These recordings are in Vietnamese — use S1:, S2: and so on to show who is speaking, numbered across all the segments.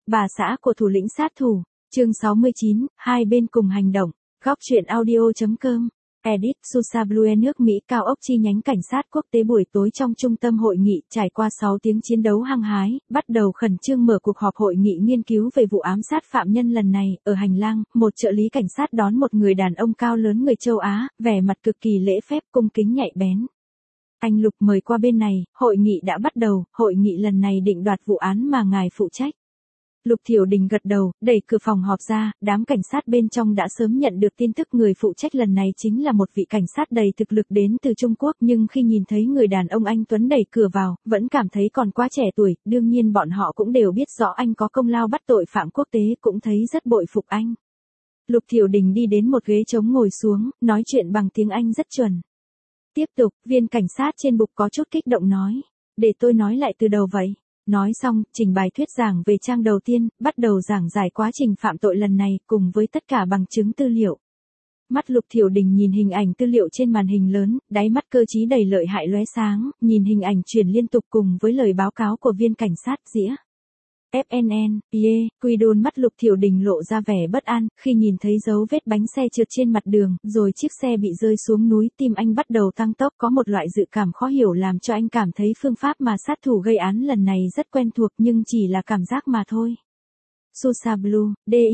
S1: bà xã của thủ lĩnh sát thủ. Chương 69, hai bên cùng hành động. Góc truyện audio.com. Edit Susablue nước Mỹ cao ốc chi nhánh cảnh sát quốc tế buổi tối trong trung tâm hội nghị trải qua 6 tiếng chiến đấu hăng hái, bắt đầu khẩn trương mở cuộc họp hội nghị nghiên cứu về vụ ám sát phạm nhân lần này. Ở hành lang, một trợ lý cảnh sát đón một người đàn ông cao lớn người châu Á, vẻ mặt cực kỳ lễ phép cung kính nhạy bén. Anh Lục mời qua bên này, hội nghị đã bắt đầu, hội nghị lần này định đoạt vụ án mà ngài phụ trách. Lục Thiểu Đình gật đầu, đẩy cửa phòng họp ra, đám cảnh sát bên trong đã sớm nhận được tin tức người phụ trách lần này chính là một vị cảnh sát đầy thực lực đến từ Trung Quốc, nhưng khi nhìn thấy người đàn ông anh Tuấn đẩy cửa vào, vẫn cảm thấy còn quá trẻ tuổi, đương nhiên bọn họ cũng đều biết rõ anh có công lao bắt tội phạm quốc tế, cũng thấy rất bội phục anh. Lục Thiểu Đình đi đến một ghế trống ngồi xuống, nói chuyện bằng tiếng Anh rất chuẩn. Tiếp tục, viên cảnh sát trên bục có chút kích động nói, để tôi nói lại từ đầu vậy. Nói xong, trình bày thuyết giảng về trang đầu tiên, bắt đầu giảng giải quá trình phạm tội lần này, cùng với tất cả bằng chứng tư liệu. Mắt Lục Thiểu Đình nhìn hình ảnh tư liệu trên màn hình lớn, đáy mắt cơ trí đầy lợi hại lóe sáng, nhìn hình ảnh truyền liên tục cùng với lời báo cáo của viên cảnh sát dĩa. FNN, quy đôn mắt Lục Thiểu Đình lộ ra vẻ bất an, khi nhìn thấy dấu vết bánh xe trượt trên mặt đường, rồi chiếc xe bị rơi xuống núi, tim anh bắt đầu tăng tốc, có một loại dự cảm khó hiểu làm cho anh cảm thấy phương pháp mà sát thủ gây án lần này rất quen thuộc nhưng chỉ là cảm giác mà thôi. Susablue,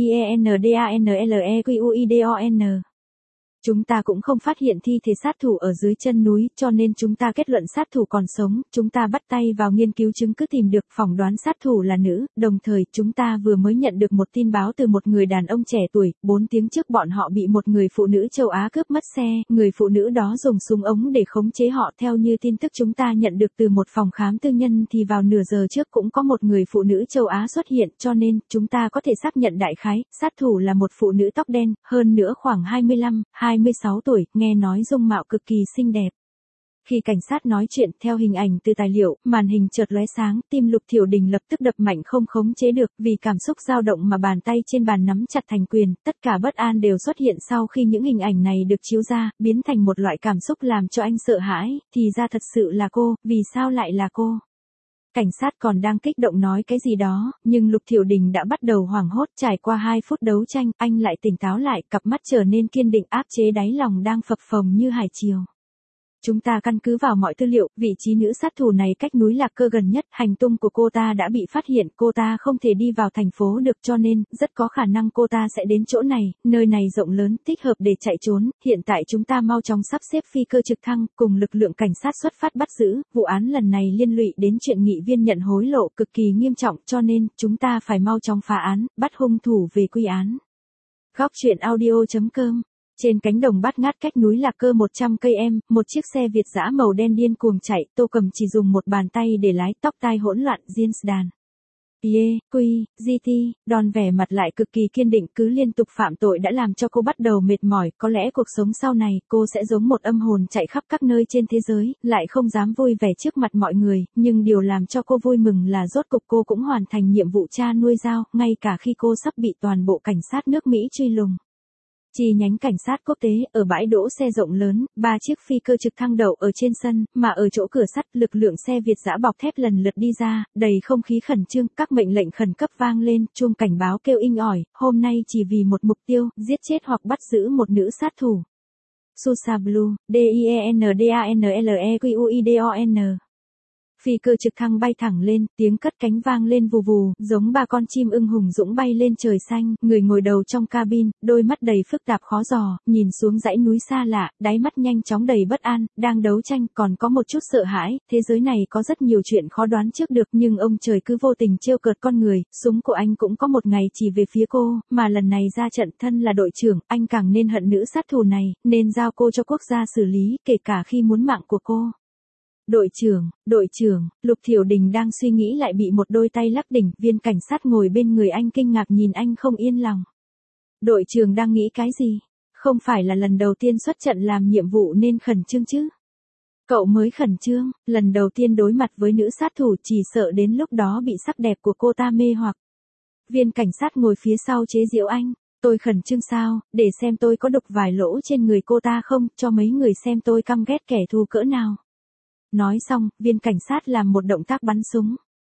S1: DIENDANLEQUIDON. Chúng ta cũng không phát hiện thi thể sát thủ ở dưới chân núi, cho nên chúng ta kết luận sát thủ còn sống, chúng ta bắt tay vào nghiên cứu chứng cứ tìm được phỏng đoán sát thủ là nữ, đồng thời chúng ta vừa mới nhận được một tin báo từ một người đàn ông trẻ tuổi, 4 tiếng trước bọn họ bị một người phụ nữ châu Á cướp mất xe, người phụ nữ đó dùng súng ống để khống chế họ. Theo như tin tức chúng ta nhận được từ một phòng khám tư nhân thì vào nửa giờ trước cũng có một người phụ nữ châu Á xuất hiện, cho nên chúng ta có thể xác nhận đại khái, sát thủ là một phụ nữ tóc đen, hơn nữa khoảng 26 tuổi, nghe nói dung mạo cực kỳ xinh đẹp. Khi cảnh sát nói chuyện, theo hình ảnh từ tài liệu, màn hình chợt lóe sáng, tim Lục Thiểu Đình lập tức đập mạnh không khống chế được, vì cảm xúc dao động mà bàn tay trên bàn nắm chặt thành quyền, tất cả bất an đều xuất hiện sau khi những hình ảnh này được chiếu ra, biến thành một loại cảm xúc làm cho anh sợ hãi, thì ra thật sự là cô, vì sao lại là cô? Cảnh sát còn đang kích động nói cái gì đó, nhưng Lục Thiểu Đình đã bắt đầu hoảng hốt. Trải qua 2 phút đấu tranh, anh lại tỉnh táo lại, cặp mắt trở nên kiên định, áp chế đáy lòng đang phập phồng như hải triều. Chúng ta căn cứ vào mọi tư liệu, vị trí nữ sát thủ này cách núi Lạc Cơ gần nhất, hành tung của cô ta đã bị phát hiện, cô ta không thể đi vào thành phố được cho nên, rất có khả năng cô ta sẽ đến chỗ này, nơi này rộng lớn, thích hợp để chạy trốn, hiện tại chúng ta mau chóng sắp xếp phi cơ trực thăng, cùng lực lượng cảnh sát xuất phát bắt giữ, vụ án lần này liên lụy đến chuyện nghị viên nhận hối lộ cực kỳ nghiêm trọng cho nên, chúng ta phải mau chóng phá án, bắt hung thủ về quy án. Góc truyện audio.com. Trên cánh đồng bát ngát cách núi Lạc Cơ 100 cây em, một chiếc xe Việt dã màu đen điên cuồng chạy, Tô Cầm chỉ dùng một bàn tay để lái, tóc tai hỗn loạn, jeans đàn. GT, đòn vẻ mặt lại cực kỳ kiên định, cứ liên tục phạm tội đã làm cho cô bắt đầu mệt mỏi, có lẽ cuộc sống sau này, cô sẽ giống một âm hồn chạy khắp các nơi trên thế giới, lại không dám vui vẻ trước mặt mọi người, nhưng điều làm cho cô vui mừng là rốt cục cô cũng hoàn thành nhiệm vụ cha nuôi dao, ngay cả khi cô sắp bị toàn bộ cảnh sát nước Mỹ truy lùng. Chi nhánh cảnh sát quốc tế, ở bãi đỗ xe rộng lớn, 3 chiếc phi cơ trực thăng đậu ở trên sân, mà ở chỗ cửa sắt, lực lượng xe Việt dã bọc thép lần lượt đi ra, đầy không khí khẩn trương, các mệnh lệnh khẩn cấp vang lên, chuông cảnh báo kêu inh ỏi, hôm nay chỉ vì một mục tiêu, giết chết hoặc bắt giữ một nữ sát thủ. Susablue, DIENDANLEQUIDON. Phi cơ trực thăng bay thẳng lên, tiếng cất cánh vang lên vù vù, giống 3 con chim ưng hùng dũng bay lên trời xanh, người ngồi đầu trong cabin, đôi mắt đầy phức tạp khó dò, nhìn xuống dãy núi xa lạ, đáy mắt nhanh chóng đầy bất an, đang đấu tranh, còn có một chút sợ hãi, thế giới này có rất nhiều chuyện khó đoán trước được nhưng ông trời cứ vô tình trêu cợt con người, súng của anh cũng có một ngày chỉ về phía cô, mà lần này ra trận thân là đội trưởng, anh càng nên hận nữ sát thủ này, nên giao cô cho quốc gia xử lý, kể cả khi muốn mạng của cô. Đội trưởng, Lục Thiểu Đình đang suy nghĩ lại bị một đôi tay lắc đỉnh, viên cảnh sát ngồi bên người anh kinh ngạc nhìn anh không yên lòng. Đội trưởng đang nghĩ cái gì? Không phải là lần đầu tiên xuất trận làm nhiệm vụ nên khẩn trương chứ? Cậu mới khẩn trương, lần đầu tiên đối mặt với nữ sát thủ chỉ sợ đến lúc đó bị sắc đẹp của cô ta mê hoặc. Viên cảnh sát ngồi phía sau chế giễu anh. Tôi khẩn trương sao, để xem tôi có đục vài lỗ trên người cô ta không, cho mấy người xem tôi căm ghét kẻ thù cỡ nào. Nói xong, viên cảnh sát làm một động tác bắn súng.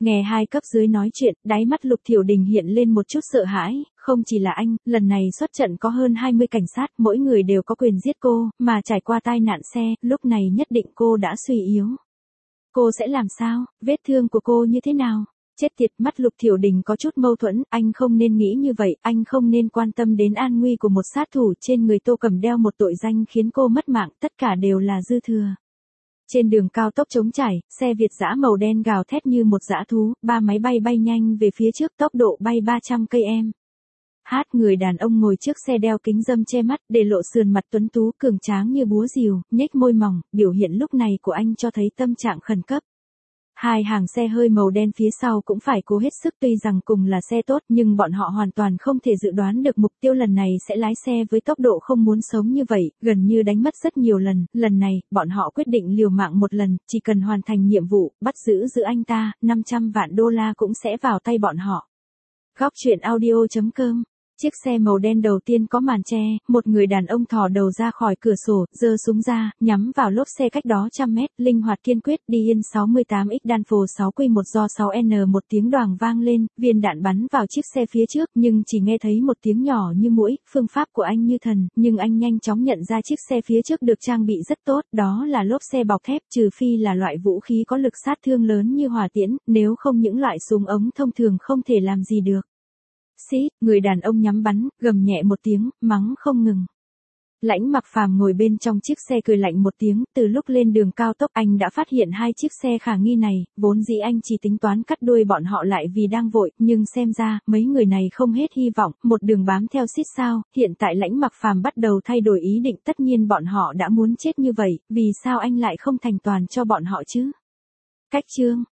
S1: Nghe hai cấp dưới nói chuyện, đáy mắt Lục Thiểu Đình hiện lên một chút sợ hãi, không chỉ là anh, lần này xuất trận có hơn 20 cảnh sát, mỗi người đều có quyền giết cô, mà trải qua tai nạn xe, lúc này nhất định cô đã suy yếu. Cô sẽ làm sao, vết thương của cô như thế nào? Chết tiệt, mắt Lục Thiểu Đình có chút mâu thuẫn, anh không nên nghĩ như vậy, anh không nên quan tâm đến an nguy của một sát thủ, trên người Tô Cẩm đeo một tội danh khiến cô mất mạng, tất cả đều là dư thừa. Trên đường cao tốc trống trải, xe Việt dã màu đen gào thét như một dã thú, 3 máy bay bay nhanh về phía trước, tốc độ bay 300 km. Người đàn ông ngồi trước xe đeo kính râm che mắt, để lộ sườn mặt tuấn tú cường tráng như búa rìu, nhếch môi mỏng, biểu hiện lúc này của anh cho thấy tâm trạng khẩn cấp. Hai hàng xe hơi màu đen phía sau cũng phải cố hết sức, tuy rằng cùng là xe tốt nhưng bọn họ hoàn toàn không thể dự đoán được mục tiêu lần này sẽ lái xe với tốc độ không muốn sống như vậy, gần như đánh mất rất nhiều lần này, bọn họ quyết định liều mạng một lần, chỉ cần hoàn thành nhiệm vụ, bắt giữ anh ta, 500 vạn đô la cũng sẽ vào tay bọn họ. Góc truyện audio.com. Chiếc xe màu đen đầu tiên có màn che, một người đàn ông thò đầu ra khỏi cửa sổ, giơ súng ra, nhắm vào lốp xe cách đó 100 mét, linh hoạt kiên quyết, đi yên 68X Danfo 6Q1 do 6N, một tiếng đoàng vang lên, viên đạn bắn vào chiếc xe phía trước, nhưng chỉ nghe thấy một tiếng nhỏ như muỗi, phương pháp của anh như thần, nhưng anh nhanh chóng nhận ra chiếc xe phía trước được trang bị rất tốt, đó là lốp xe bọc thép, trừ phi là loại vũ khí có lực sát thương lớn như hỏa tiễn, nếu không những loại súng ống thông thường không thể làm gì được. Xít, người đàn ông nhắm bắn, gầm nhẹ một tiếng, mắng không ngừng. Lãnh Mặc Phàm ngồi bên trong chiếc xe cười lạnh một tiếng, từ lúc lên đường cao tốc anh đã phát hiện hai chiếc xe khả nghi này, vốn dĩ anh chỉ tính toán cắt đuôi bọn họ lại vì đang vội, nhưng xem ra, mấy người này không hết hy vọng, một đường bám theo xít sao, hiện tại Lãnh Mặc Phàm bắt đầu thay đổi ý định, tất nhiên bọn họ đã muốn chết như vậy, vì sao anh lại không thành toàn cho bọn họ chứ? Cách chương